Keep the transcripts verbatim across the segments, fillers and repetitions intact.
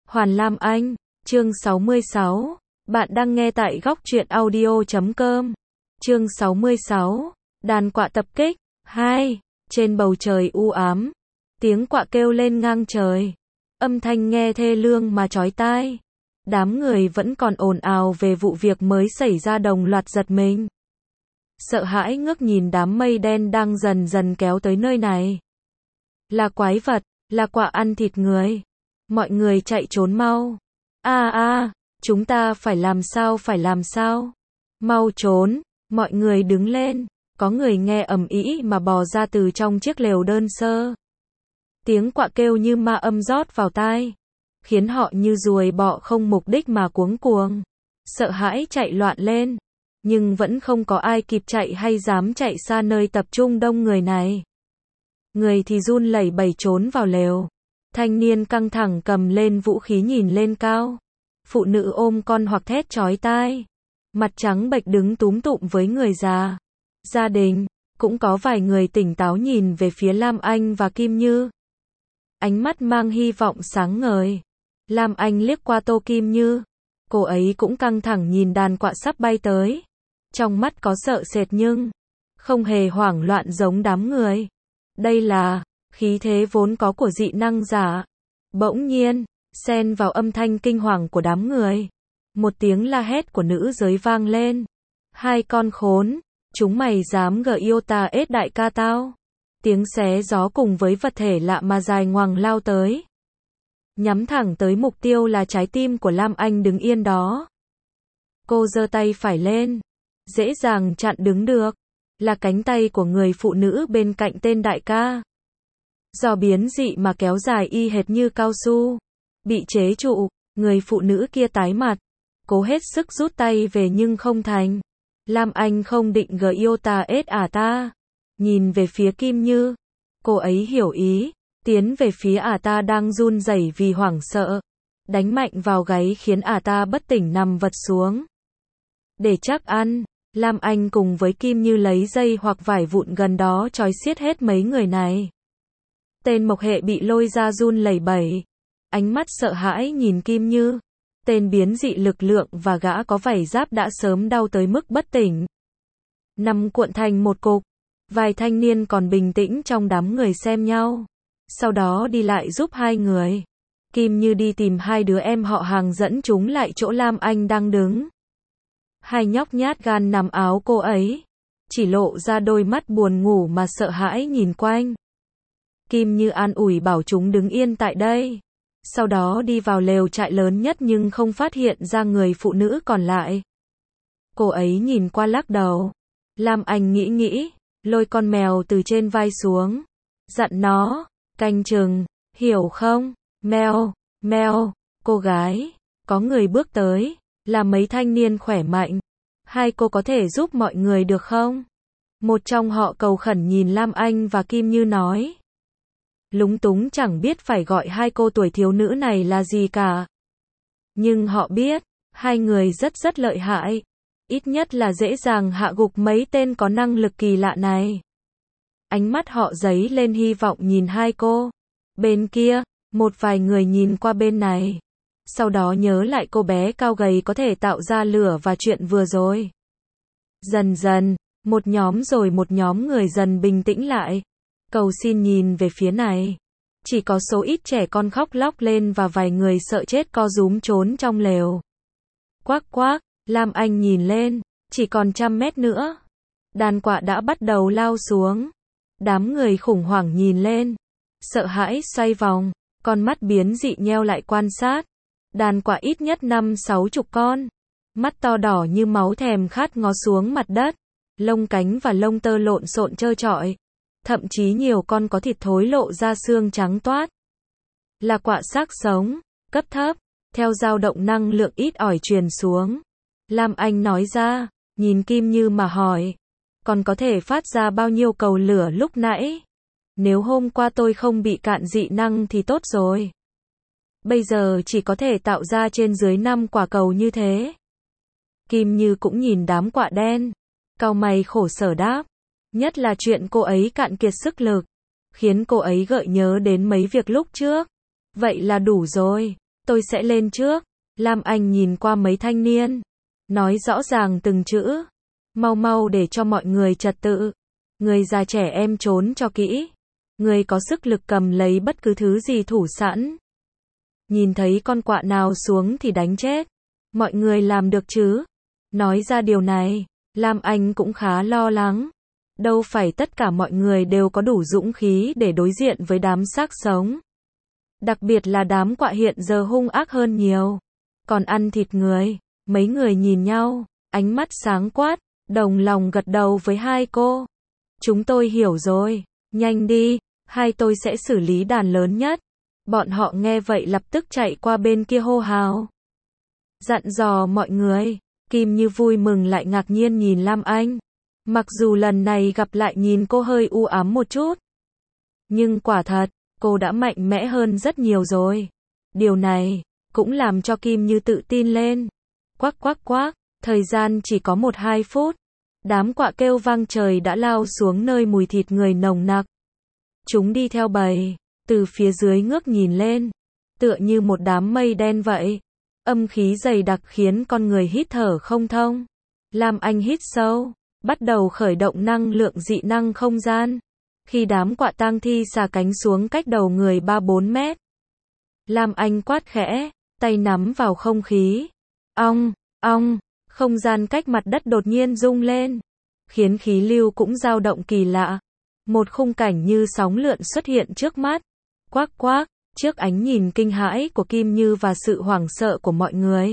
Hoàn Lam Anh, chương sáu mươi sáu. Bạn đang nghe tại góc truyện audio chấm com. Chương sáu mươi sáu. Đàn quạ tập kích. hai. Trên bầu trời u ám, tiếng quạ kêu lên ngang trời. Âm thanh nghe thê lương mà chói tai. Đám người vẫn còn ồn ào về vụ việc mới xảy ra, đồng loạt giật mình. Sợ hãi ngước nhìn đám mây đen đang dần dần kéo tới nơi này. Là quái vật, là quạ ăn thịt người. Mọi người chạy trốn mau. A a, chúng ta phải làm sao, phải làm sao? Mau trốn, mọi người đứng lên. Có người nghe ầm ĩ mà bò ra từ trong chiếc lều đơn sơ. Tiếng quạ kêu như ma âm rót vào tai, khiến họ như ruồi bọ không mục đích mà cuống cuồng, sợ hãi chạy loạn lên. Nhưng vẫn không có ai kịp chạy hay dám chạy xa nơi tập trung đông người này. Người thì run lẩy bẩy trốn vào lều. Thanh niên căng thẳng cầm lên vũ khí nhìn lên cao. Phụ nữ ôm con hoặc thét chói tai. Mặt trắng bệch đứng túm tụm với người già. Gia đình, cũng có vài người tỉnh táo nhìn về phía Lam Anh và Kim Như. Ánh mắt mang hy vọng sáng ngời. Lam Anh liếc qua Tô Kim Như. Cô ấy cũng căng thẳng nhìn đàn quạ sắp bay tới. Trong mắt có sợ sệt nhưng không hề hoảng loạn giống đám người. Đây là khí thế vốn có của dị năng giả. Bỗng nhiên, xen vào âm thanh kinh hoàng của đám người, một tiếng la hét của nữ giới vang lên. Hai con khốn, chúng mày dám gờ yêu ta ết đại ca tao. Tiếng xé gió cùng với vật thể lạ mà dài ngoằng lao tới, nhắm thẳng tới mục tiêu là trái tim của Lam Anh đứng yên đó. Cô giơ tay phải lên, dễ dàng chặn đứng được, là cánh tay của người phụ nữ bên cạnh tên đại ca. Do biến dị mà kéo dài y hệt như cao su, bị chế trụ, người phụ nữ kia tái mặt, cố hết sức rút tay về nhưng không thành. Lam Anh không định gờ yêu ta ết à ta. Nhìn về phía Kim Như, cô ấy hiểu ý, tiến về phía ả ta đang run rẩy vì hoảng sợ, đánh mạnh vào gáy khiến ả ta bất tỉnh nằm vật xuống. Để chắc ăn, Lam Anh cùng với Kim Như lấy dây hoặc vải vụn gần đó trói xiết hết mấy người này. Tên Mộc Hệ bị lôi ra run lẩy bẩy, ánh mắt sợ hãi nhìn Kim Như. Tên biến dị lực lượng và gã có vảy giáp đã sớm đau tới mức bất tỉnh, nằm cuộn thành một cục. Vài thanh niên còn bình tĩnh trong đám người xem nhau, sau đó đi lại giúp hai người. Kim Như đi tìm hai đứa em họ hàng dẫn chúng lại chỗ Lam Anh đang đứng. Hai nhóc nhát gan nằm áo cô ấy, chỉ lộ ra đôi mắt buồn ngủ mà sợ hãi nhìn quanh. Kim Như an ủi bảo chúng đứng yên tại đây, sau đó đi vào lều trại lớn nhất nhưng không phát hiện ra người phụ nữ còn lại. Cô ấy nhìn qua lắc đầu. Lam Anh nghĩ nghĩ, lôi con mèo từ trên vai xuống, dặn nó, canh chừng, hiểu không? Mèo, mèo, cô gái, có người bước tới, là mấy thanh niên khỏe mạnh. Hai cô có thể giúp mọi người được không? Một trong họ cầu khẩn nhìn Lam Anh và Kim Như nói. Lúng túng chẳng biết phải gọi hai cô tuổi thiếu nữ này là gì cả. Nhưng họ biết, hai người rất rất lợi hại. Ít nhất là dễ dàng hạ gục mấy tên có năng lực kỳ lạ này. Ánh mắt họ dấy lên hy vọng nhìn hai cô. Bên kia, một vài người nhìn qua bên này. Sau đó nhớ lại cô bé cao gầy có thể tạo ra lửa và chuyện vừa rồi. Dần dần, một nhóm rồi một nhóm người dần bình tĩnh lại. Cầu xin nhìn về phía này. Chỉ có số ít trẻ con khóc lóc lên và vài người sợ chết co rúm trốn trong lều. Quác quác. Lam Anh nhìn lên, chỉ còn trăm mét nữa. Đàn quạ đã bắt đầu lao xuống. Đám người khủng hoảng nhìn lên, sợ hãi xoay vòng, con mắt biến dị nheo lại quan sát. Đàn quạ ít nhất năm sáu chục con. Mắt to đỏ như máu thèm khát ngó xuống mặt đất. Lông cánh và lông tơ lộn xộn trơ trọi. Thậm chí nhiều con có thịt thối lộ ra xương trắng toát. Là quạ xác sống, cấp thấp, theo dao động năng lượng ít ỏi truyền xuống. Lam Anh nói ra, nhìn Kim Như mà hỏi. Còn có thể phát ra bao nhiêu cầu lửa lúc nãy? Nếu hôm qua tôi không bị cạn dị năng thì tốt rồi. Bây giờ chỉ có thể tạo ra trên dưới năm quả cầu như thế. Kim Như cũng nhìn đám quạ đen, cau mày khổ sở đáp. Nhất là chuyện cô ấy cạn kiệt sức lực, khiến cô ấy gợi nhớ đến mấy việc lúc trước. Vậy là đủ rồi. tôi sẽ lên trước. Lam Anh nhìn qua mấy thanh niên, nói rõ ràng từng chữ. Mau mau để cho mọi người trật tự. Người già trẻ em trốn cho kỹ. Người có sức lực cầm lấy bất cứ thứ gì thủ sẵn. Nhìn thấy con quạ nào xuống thì đánh chết. Mọi người làm được chứ? Nói ra điều này, Lam Anh cũng khá lo lắng. Đâu phải tất cả mọi người đều có đủ dũng khí để đối diện với đám xác sống. Đặc biệt là đám quạ hiện giờ hung ác hơn nhiều. Còn ăn thịt người. Mấy người nhìn nhau, ánh mắt sáng quát, đồng lòng gật đầu với hai cô. Chúng tôi hiểu rồi, nhanh đi, hai tôi sẽ xử lý đàn lớn nhất. Bọn họ nghe vậy lập tức chạy qua bên kia hô hào. Dặn dò mọi người, Kim Như vui mừng lại ngạc nhiên nhìn Lam Anh. Mặc dù lần này gặp lại nhìn cô hơi u ám một chút. Nhưng quả thật, cô đã mạnh mẽ hơn rất nhiều rồi. Điều này, cũng làm cho Kim Như tự tin lên. Quắc quắc quắc, thời gian chỉ có một hai phút. Đám quạ kêu vang trời đã lao xuống nơi mùi thịt người nồng nặc. Chúng đi theo bầy, từ phía dưới ngước nhìn lên. Tựa như một đám mây đen vậy. Âm khí dày đặc khiến con người hít thở không thông. Lam Anh hít sâu, bắt đầu khởi động năng lượng dị năng không gian. Khi đám quạ tang thi xà cánh xuống cách đầu người ba bốn mét. Lam Anh quát khẽ, tay nắm vào không khí. Ong, ong, không gian cách mặt đất đột nhiên rung lên. Khiến khí lưu cũng dao động kỳ lạ. Một khung cảnh như sóng lượn xuất hiện trước mắt. Quác quác, trước ánh nhìn kinh hãi của Kim Như và sự hoảng sợ của mọi người.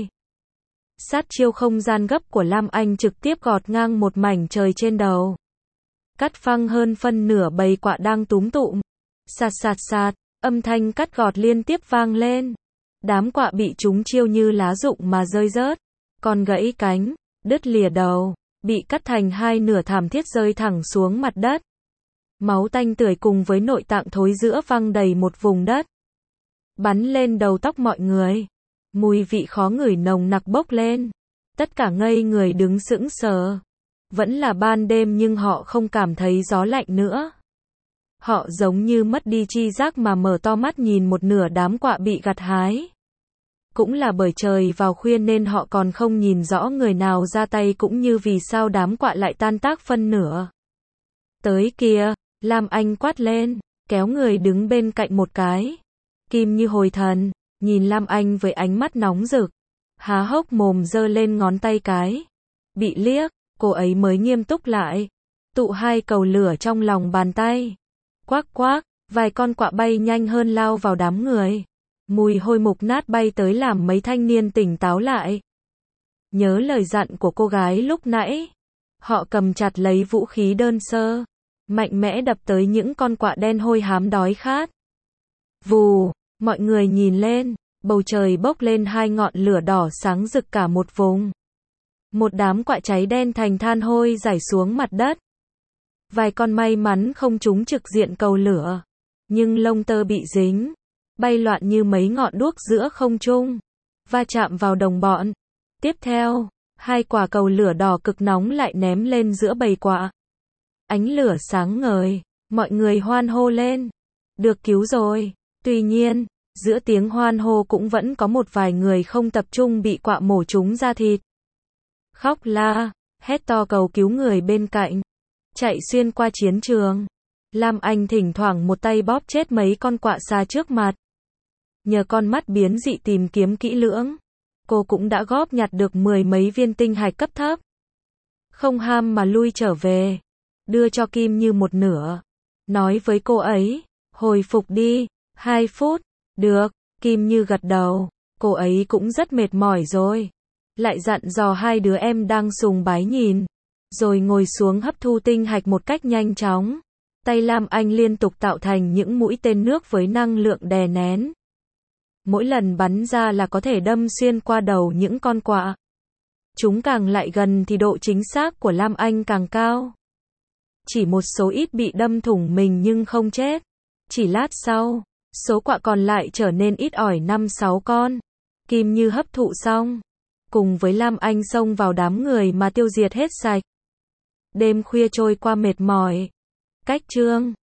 Sát chiêu không gian gấp của Lam Anh trực tiếp gọt ngang một mảnh trời trên đầu. Cắt phăng hơn phân nửa bầy quạ đang túm tụm. Sạt sạt sạt, âm thanh cắt gọt liên tiếp vang lên. Đám quạ bị trúng chiêu như lá rụng mà rơi rớt. Còn gãy cánh, đứt lìa đầu, bị cắt thành hai nửa thảm thiết rơi thẳng xuống mặt đất. Máu tanh tưởi cùng với nội tạng thối rữa văng đầy một vùng đất. Bắn lên đầu tóc mọi người. Mùi vị khó ngửi nồng nặc bốc lên. Tất cả ngây người đứng sững sờ. Vẫn là ban đêm nhưng họ không cảm thấy gió lạnh nữa. Họ giống như mất đi tri giác mà mở to mắt nhìn một nửa đám quạ bị gặt hái. Cũng là bởi trời vào khuya nên họ còn không nhìn rõ người nào ra tay cũng như vì sao đám quạ lại tan tác phân nửa. Tới kìa, Lam Anh quát lên, kéo người đứng bên cạnh một cái. Kim Như hồi thần, nhìn Lam Anh với ánh mắt nóng rực. Há hốc mồm giơ lên ngón tay cái. Bị liếc, cô ấy mới nghiêm túc lại. Tụ hai cầu lửa trong lòng bàn tay. Quác quác, vài con quạ bay nhanh hơn lao vào đám người. Mùi hôi mục nát bay tới làm mấy thanh niên tỉnh táo lại. Nhớ lời dặn của cô gái lúc nãy. Họ cầm chặt lấy vũ khí đơn sơ. Mạnh mẽ đập tới những con quạ đen hôi hám đói khát. Vù, mọi người nhìn lên. Bầu trời bốc lên hai ngọn lửa đỏ sáng rực cả một vùng. Một đám quạ cháy đen thành than hôi rải xuống mặt đất. Vài con may mắn không trúng trực diện cầu lửa. Nhưng lông tơ bị dính. Bay loạn như mấy ngọn đuốc giữa không trung. Va chạm vào đồng bọn. Tiếp theo, hai quả cầu lửa đỏ cực nóng lại ném lên giữa bầy quạ. Ánh lửa sáng ngời. Mọi người hoan hô lên. Được cứu rồi. Tuy nhiên, giữa tiếng hoan hô cũng vẫn có một vài người không tập trung bị quạ mổ trúng da thịt. Khóc la, hét to cầu cứu người bên cạnh. Chạy xuyên qua chiến trường. Lam Anh thỉnh thoảng một tay bóp chết mấy con quạ xa trước mặt. Nhờ con mắt biến dị tìm kiếm kỹ lưỡng, cô cũng đã góp nhặt được mười mấy viên tinh hạch cấp thấp. Không ham mà lui trở về, đưa cho Kim Như một nửa. Nói với cô ấy, hồi phục đi, hai phút, được, Kim Như gật đầu, cô ấy cũng rất mệt mỏi rồi. Lại dặn dò hai đứa em đang sùng bái nhìn, rồi ngồi xuống hấp thu tinh hạch một cách nhanh chóng. Tay Lam Anh liên tục tạo thành những mũi tên nước với năng lượng đè nén. Mỗi lần bắn ra là có thể đâm xuyên qua đầu những con quạ. Chúng càng lại gần thì độ chính xác của Lam Anh càng cao. Chỉ một số ít bị đâm thủng mình nhưng không chết. Chỉ lát sau, số quạ còn lại trở nên ít ỏi năm sáu con. Kim Như hấp thụ xong, cùng với Lam Anh xông vào đám người mà tiêu diệt hết sạch. Đêm khuya trôi qua mệt mỏi. Cách chương